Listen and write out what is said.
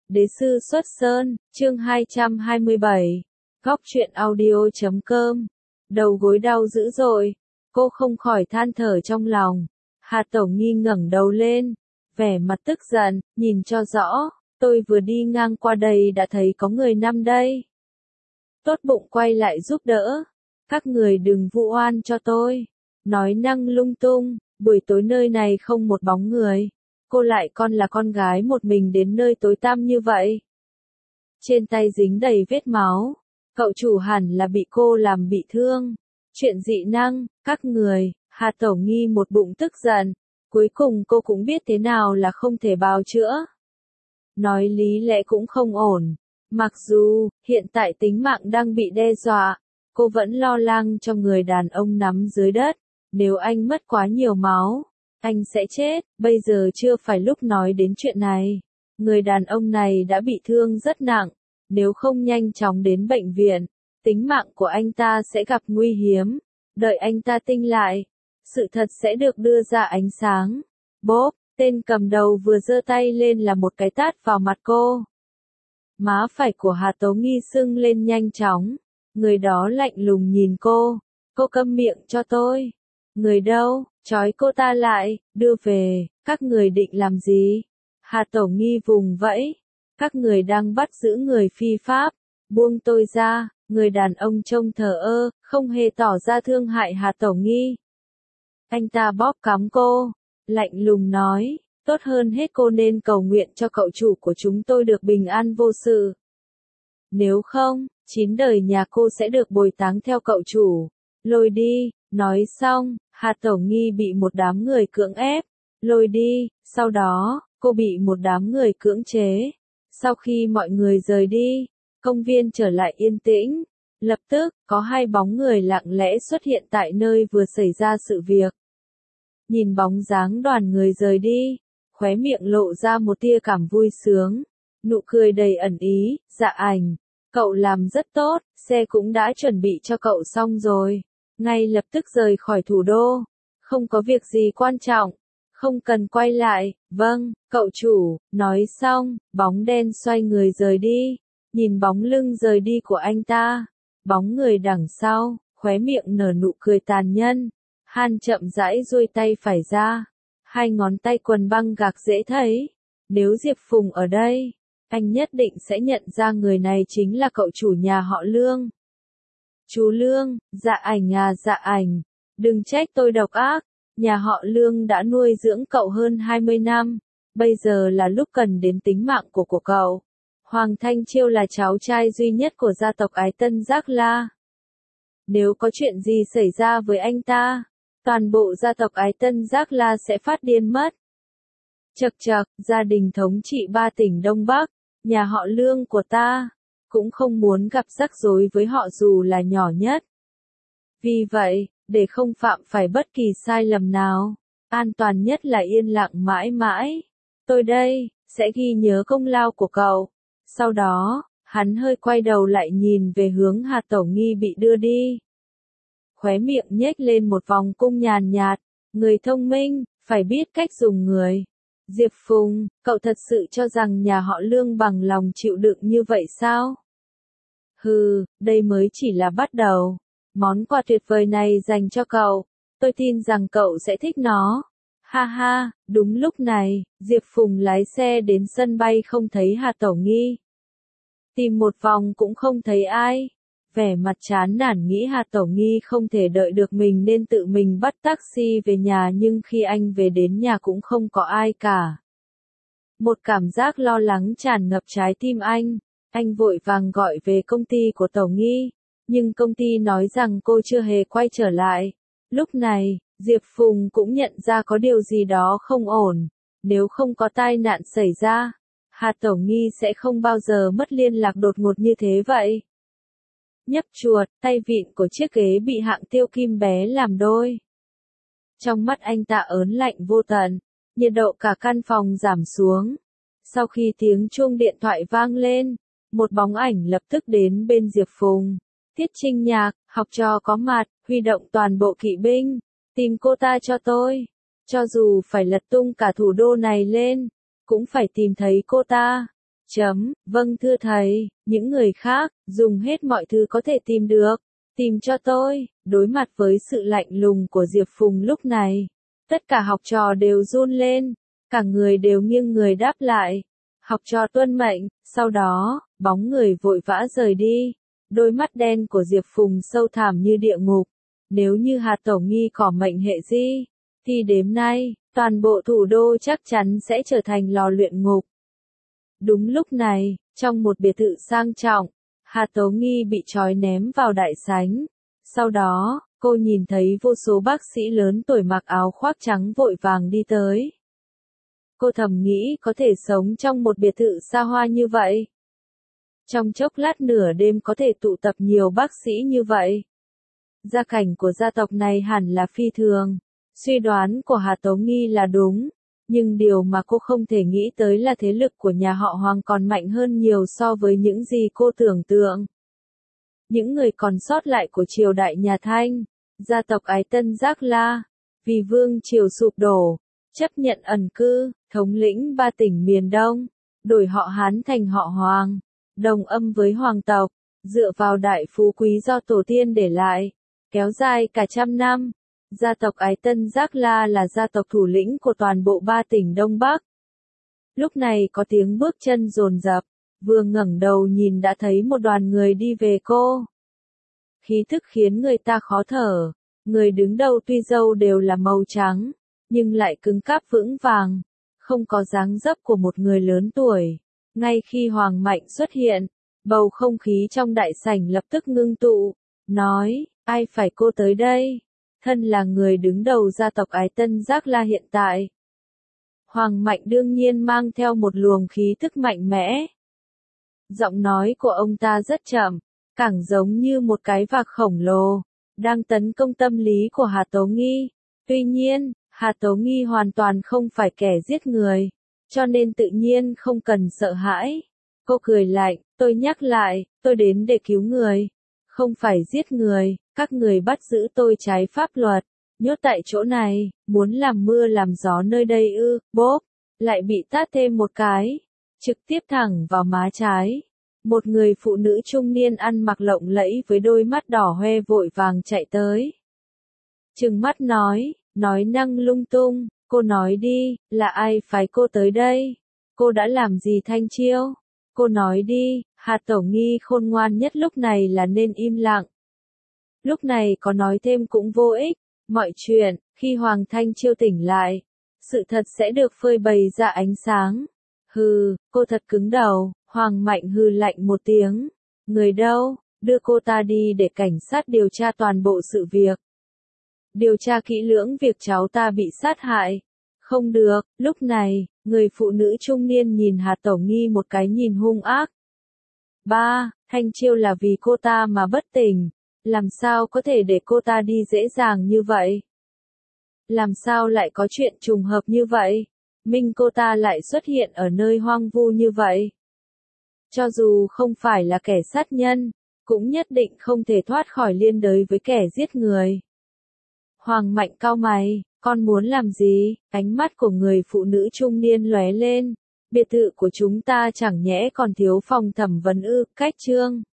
Đế sư xuất sơn, chương 227. Góc truyện audio.com. Đầu gối đau dữ dội, cô không khỏi than thở trong lòng. Hà Tổng Nghi ngẩng đầu lên, vẻ mặt tức giận, nhìn cho rõ, tôi vừa đi ngang qua đây đã thấy có người nằm đây. Tốt bụng quay lại giúp đỡ, các người đừng vu oan cho tôi. Nói năng lung tung, buổi tối nơi này không một bóng người. Cô lại còn là con gái một mình đến nơi tối tăm như vậy. Trên tay dính đầy vết máu, cậu chủ hẳn là bị cô làm bị thương. Chuyện dị năng, các người, Hà Tổng Nghi một bụng tức giận. Cuối cùng cô cũng biết thế nào là không thể bào chữa. Nói lý lẽ cũng không ổn. Mặc dù, hiện tại tính mạng đang bị đe dọa, cô vẫn lo lắng cho người đàn ông nằm dưới đất. Nếu anh mất quá nhiều máu, anh sẽ chết, bây giờ chưa phải lúc nói đến chuyện này. Người đàn ông này đã bị thương rất nặng, nếu không nhanh chóng đến bệnh viện, tính mạng của anh ta sẽ gặp nguy hiểm. Đợi anh ta tỉnh lại, sự thật sẽ được đưa ra ánh sáng. Bốp, tên cầm đầu vừa giơ tay lên là một cái tát vào mặt cô. Má phải của Hà Tố Nghi sưng lên nhanh chóng, người đó lạnh lùng nhìn cô câm miệng cho tôi. Người đâu, trói cô ta lại, đưa về, các người định làm gì? Hà Tổ Nghi vùng vẫy, các người đang bắt giữ người phi pháp, buông tôi ra. Người đàn ông trông thờ ơ, không hề tỏ ra thương hại Hà Tổ Nghi. Anh ta bóp cắm cô, lạnh lùng nói, tốt hơn hết cô nên cầu nguyện cho cậu chủ của chúng tôi được bình an vô sự. Nếu không, 9 đời nhà cô sẽ được bồi táng theo cậu chủ. Lôi đi. Nói xong, Hà Tổ Nghi bị một đám người cưỡng ép, lôi đi, sau đó, cô bị một đám người cưỡng chế. Sau khi mọi người rời đi, công viên trở lại yên tĩnh, lập tức, có hai bóng người lặng lẽ xuất hiện tại nơi vừa xảy ra sự việc. Nhìn bóng dáng đoàn người rời đi, khóe miệng lộ ra một tia cảm vui sướng, nụ cười đầy ẩn ý, Dạ Ảnh, cậu làm rất tốt, xe cũng đã chuẩn bị cho cậu xong rồi. Ngay lập tức rời khỏi thủ đô. Không có việc gì quan trọng. Không cần quay lại. Vâng, cậu chủ. Nói xong, bóng đen xoay người rời đi. Nhìn bóng lưng rời đi của anh ta. Bóng người đằng sau, khóe miệng nở nụ cười tàn nhẫn. Han chậm rãi duỗi tay phải ra. Hai ngón tay quần băng gạc dễ thấy. Nếu Diệp Phùng ở đây, anh nhất định sẽ nhận ra người này chính là cậu chủ nhà họ Lương. Chú Lương, Dạ Ảnh à, Dạ Ảnh, đừng trách tôi độc ác, nhà họ Lương đã nuôi dưỡng cậu hơn 20 năm, bây giờ là lúc cần đến tính mạng của cậu. Hoàng Thanh Chiêu là cháu trai duy nhất của gia tộc Ái Tân Giác La. Nếu có chuyện gì xảy ra với anh ta, toàn bộ gia tộc Ái Tân Giác La sẽ phát điên mất. Chậc chậc, gia đình thống trị 3 tỉnh Đông Bắc, nhà họ Lương của ta cũng không muốn gặp rắc rối với họ dù là nhỏ nhất. Vì vậy, để không phạm phải bất kỳ sai lầm nào, an toàn nhất là yên lặng mãi mãi. Tôi đây, sẽ ghi nhớ công lao của cậu. Sau đó, hắn hơi quay đầu lại nhìn về hướng Hà Tổ Nghi bị đưa đi. Khóe miệng nhếch lên một vòng cung nhàn nhạt, người thông minh, phải biết cách dùng người. Diệp Phùng, cậu thật sự cho rằng nhà họ Lương bằng lòng chịu đựng như vậy sao? Hừ, đây mới chỉ là bắt đầu. Món quà tuyệt vời này dành cho cậu. Tôi tin rằng cậu sẽ thích nó. Ha ha, đúng lúc này, Diệp Phùng lái xe đến sân bay không thấy Hà Tổ Nghi. Tìm một vòng cũng không thấy ai. Vẻ mặt chán nản nghĩ Hà Tổ Nghi không thể đợi được mình nên tự mình bắt taxi về nhà, nhưng khi anh về đến nhà cũng không có ai cả. Một cảm giác lo lắng tràn ngập trái tim anh. Anh vội vàng gọi về công ty của Tổ Nghi, nhưng công ty nói rằng cô chưa hề quay trở lại. Lúc này, Diệp Phùng cũng nhận ra có điều gì đó không ổn. Nếu không có tai nạn xảy ra, Hà Tổ Nghi sẽ không bao giờ mất liên lạc đột ngột như thế vậy. Nhấp chuột, tay vịn của chiếc ghế bị hạng tiêu kim bé làm đôi. Trong mắt anh ta ớn lạnh vô tận, nhiệt độ cả căn phòng giảm xuống. Sau khi tiếng chuông điện thoại vang lên, một bóng ảnh lập tức đến bên Diệp Phùng. Tiết Trinh Nhạc, học trò có mặt, huy động toàn bộ kỵ binh, tìm cô ta cho tôi. Cho dù phải lật tung cả thủ đô này lên, cũng phải tìm thấy cô ta. Vâng thưa thầy, những người khác, dùng hết mọi thứ có thể tìm được. Tìm cho tôi, đối mặt với sự lạnh lùng của Diệp Phùng lúc này. Tất cả học trò đều run lên, cả người đều nghiêng người đáp lại. Học trò tuân mệnh, sau đó, bóng người vội vã rời đi. Đôi mắt đen của Diệp Phùng sâu thẳm như địa ngục. Nếu như Hà Tổ Nghi có mệnh hệ gì, thì đêm nay, toàn bộ thủ đô chắc chắn sẽ trở thành lò luyện ngục. Đúng lúc này, trong một biệt thự sang trọng, Hà Tố Nghi bị trói ném vào đại sảnh. Sau đó, cô nhìn thấy vô số bác sĩ lớn tuổi mặc áo khoác trắng vội vàng đi tới. Cô thầm nghĩ có thể sống trong một biệt thự xa hoa như vậy. Trong chốc lát nửa đêm có thể tụ tập nhiều bác sĩ như vậy. Gia cảnh của gia tộc này hẳn là phi thường. Suy đoán của Hà Tố Nghi là đúng. Nhưng điều mà cô không thể nghĩ tới là thế lực của nhà họ Hoàng còn mạnh hơn nhiều so với những gì cô tưởng tượng. Những người còn sót lại của triều đại nhà Thanh, gia tộc Ái Tân Giác La, vì vương triều sụp đổ, chấp nhận ẩn cư, thống lĩnh 3 tỉnh miền Đông, đổi họ Hán thành họ Hoàng, đồng âm với hoàng tộc, dựa vào đại phú quý do tổ tiên để lại, kéo dài cả trăm năm. Gia tộc Ái Tân Giác La là gia tộc thủ lĩnh của toàn bộ 3 tỉnh Đông Bắc. Lúc này có tiếng bước chân dồn dập, vừa ngẩng đầu nhìn đã thấy một đoàn người đi về cô. Khí thức khiến người ta khó thở, người đứng đầu tuy râu đều là màu trắng, nhưng lại cứng cáp vững vàng, không có dáng dấp của một người lớn tuổi. Ngay khi Hoàng Mạnh xuất hiện, bầu không khí trong đại sảnh lập tức ngưng tụ, nói, ai phải cô tới đây? Thân là người đứng đầu gia tộc Ái Tân Giác La hiện tại. Hoàng Mạnh đương nhiên mang theo một luồng khí thức mạnh mẽ. Giọng nói của ông ta rất chậm, càng giống như một cái vạc khổng lồ, đang tấn công tâm lý của Hà Tố Nghi. Tuy nhiên, Hà Tố Nghi hoàn toàn không phải kẻ giết người, cho nên tự nhiên không cần sợ hãi. Cô cười lạnh, tôi nhắc lại, tôi đến để cứu người, không phải giết người. Các người bắt giữ tôi trái pháp luật, nhốt tại chỗ này, muốn làm mưa làm gió nơi đây ư, bốp, lại bị tát thêm một cái, trực tiếp thẳng vào má trái. Một người phụ nữ trung niên ăn mặc lộng lẫy với đôi mắt đỏ hoe vội vàng chạy tới. Trừng mắt nói năng lung tung, cô nói đi, là ai phái cô tới đây? Cô đã làm gì Thanh Chiêu? Cô nói đi. Hà Tổ Nghi khôn ngoan nhất lúc này là nên im lặng. Lúc này có nói thêm cũng vô ích, mọi chuyện, khi Hoàng Thanh Chiêu tỉnh lại, sự thật sẽ được phơi bày ra ánh sáng. Hừ, cô thật cứng đầu. Hoàng Mạnh hừ lạnh một tiếng. Người đâu, đưa cô ta đi để cảnh sát điều tra toàn bộ sự việc. Điều tra kỹ lưỡng việc cháu ta bị sát hại. Không được, lúc này, người phụ nữ trung niên nhìn Hà Tổ Nghi một cái nhìn hung ác. Ba, Thanh Chiêu là vì cô ta mà bất tỉnh. Làm sao có thể để cô ta đi dễ dàng như vậy? Làm sao lại có chuyện trùng hợp như vậy? Minh cô ta lại xuất hiện ở nơi hoang vu như vậy. Cho dù không phải là kẻ sát nhân, cũng nhất định không thể thoát khỏi liên đới với kẻ giết người. Hoàng Mạnh cau mày, con muốn làm gì? Ánh mắt của người phụ nữ trung niên lóe lên. Biệt thự của chúng ta chẳng nhẽ còn thiếu phòng thẩm vấn ư? Cách Trương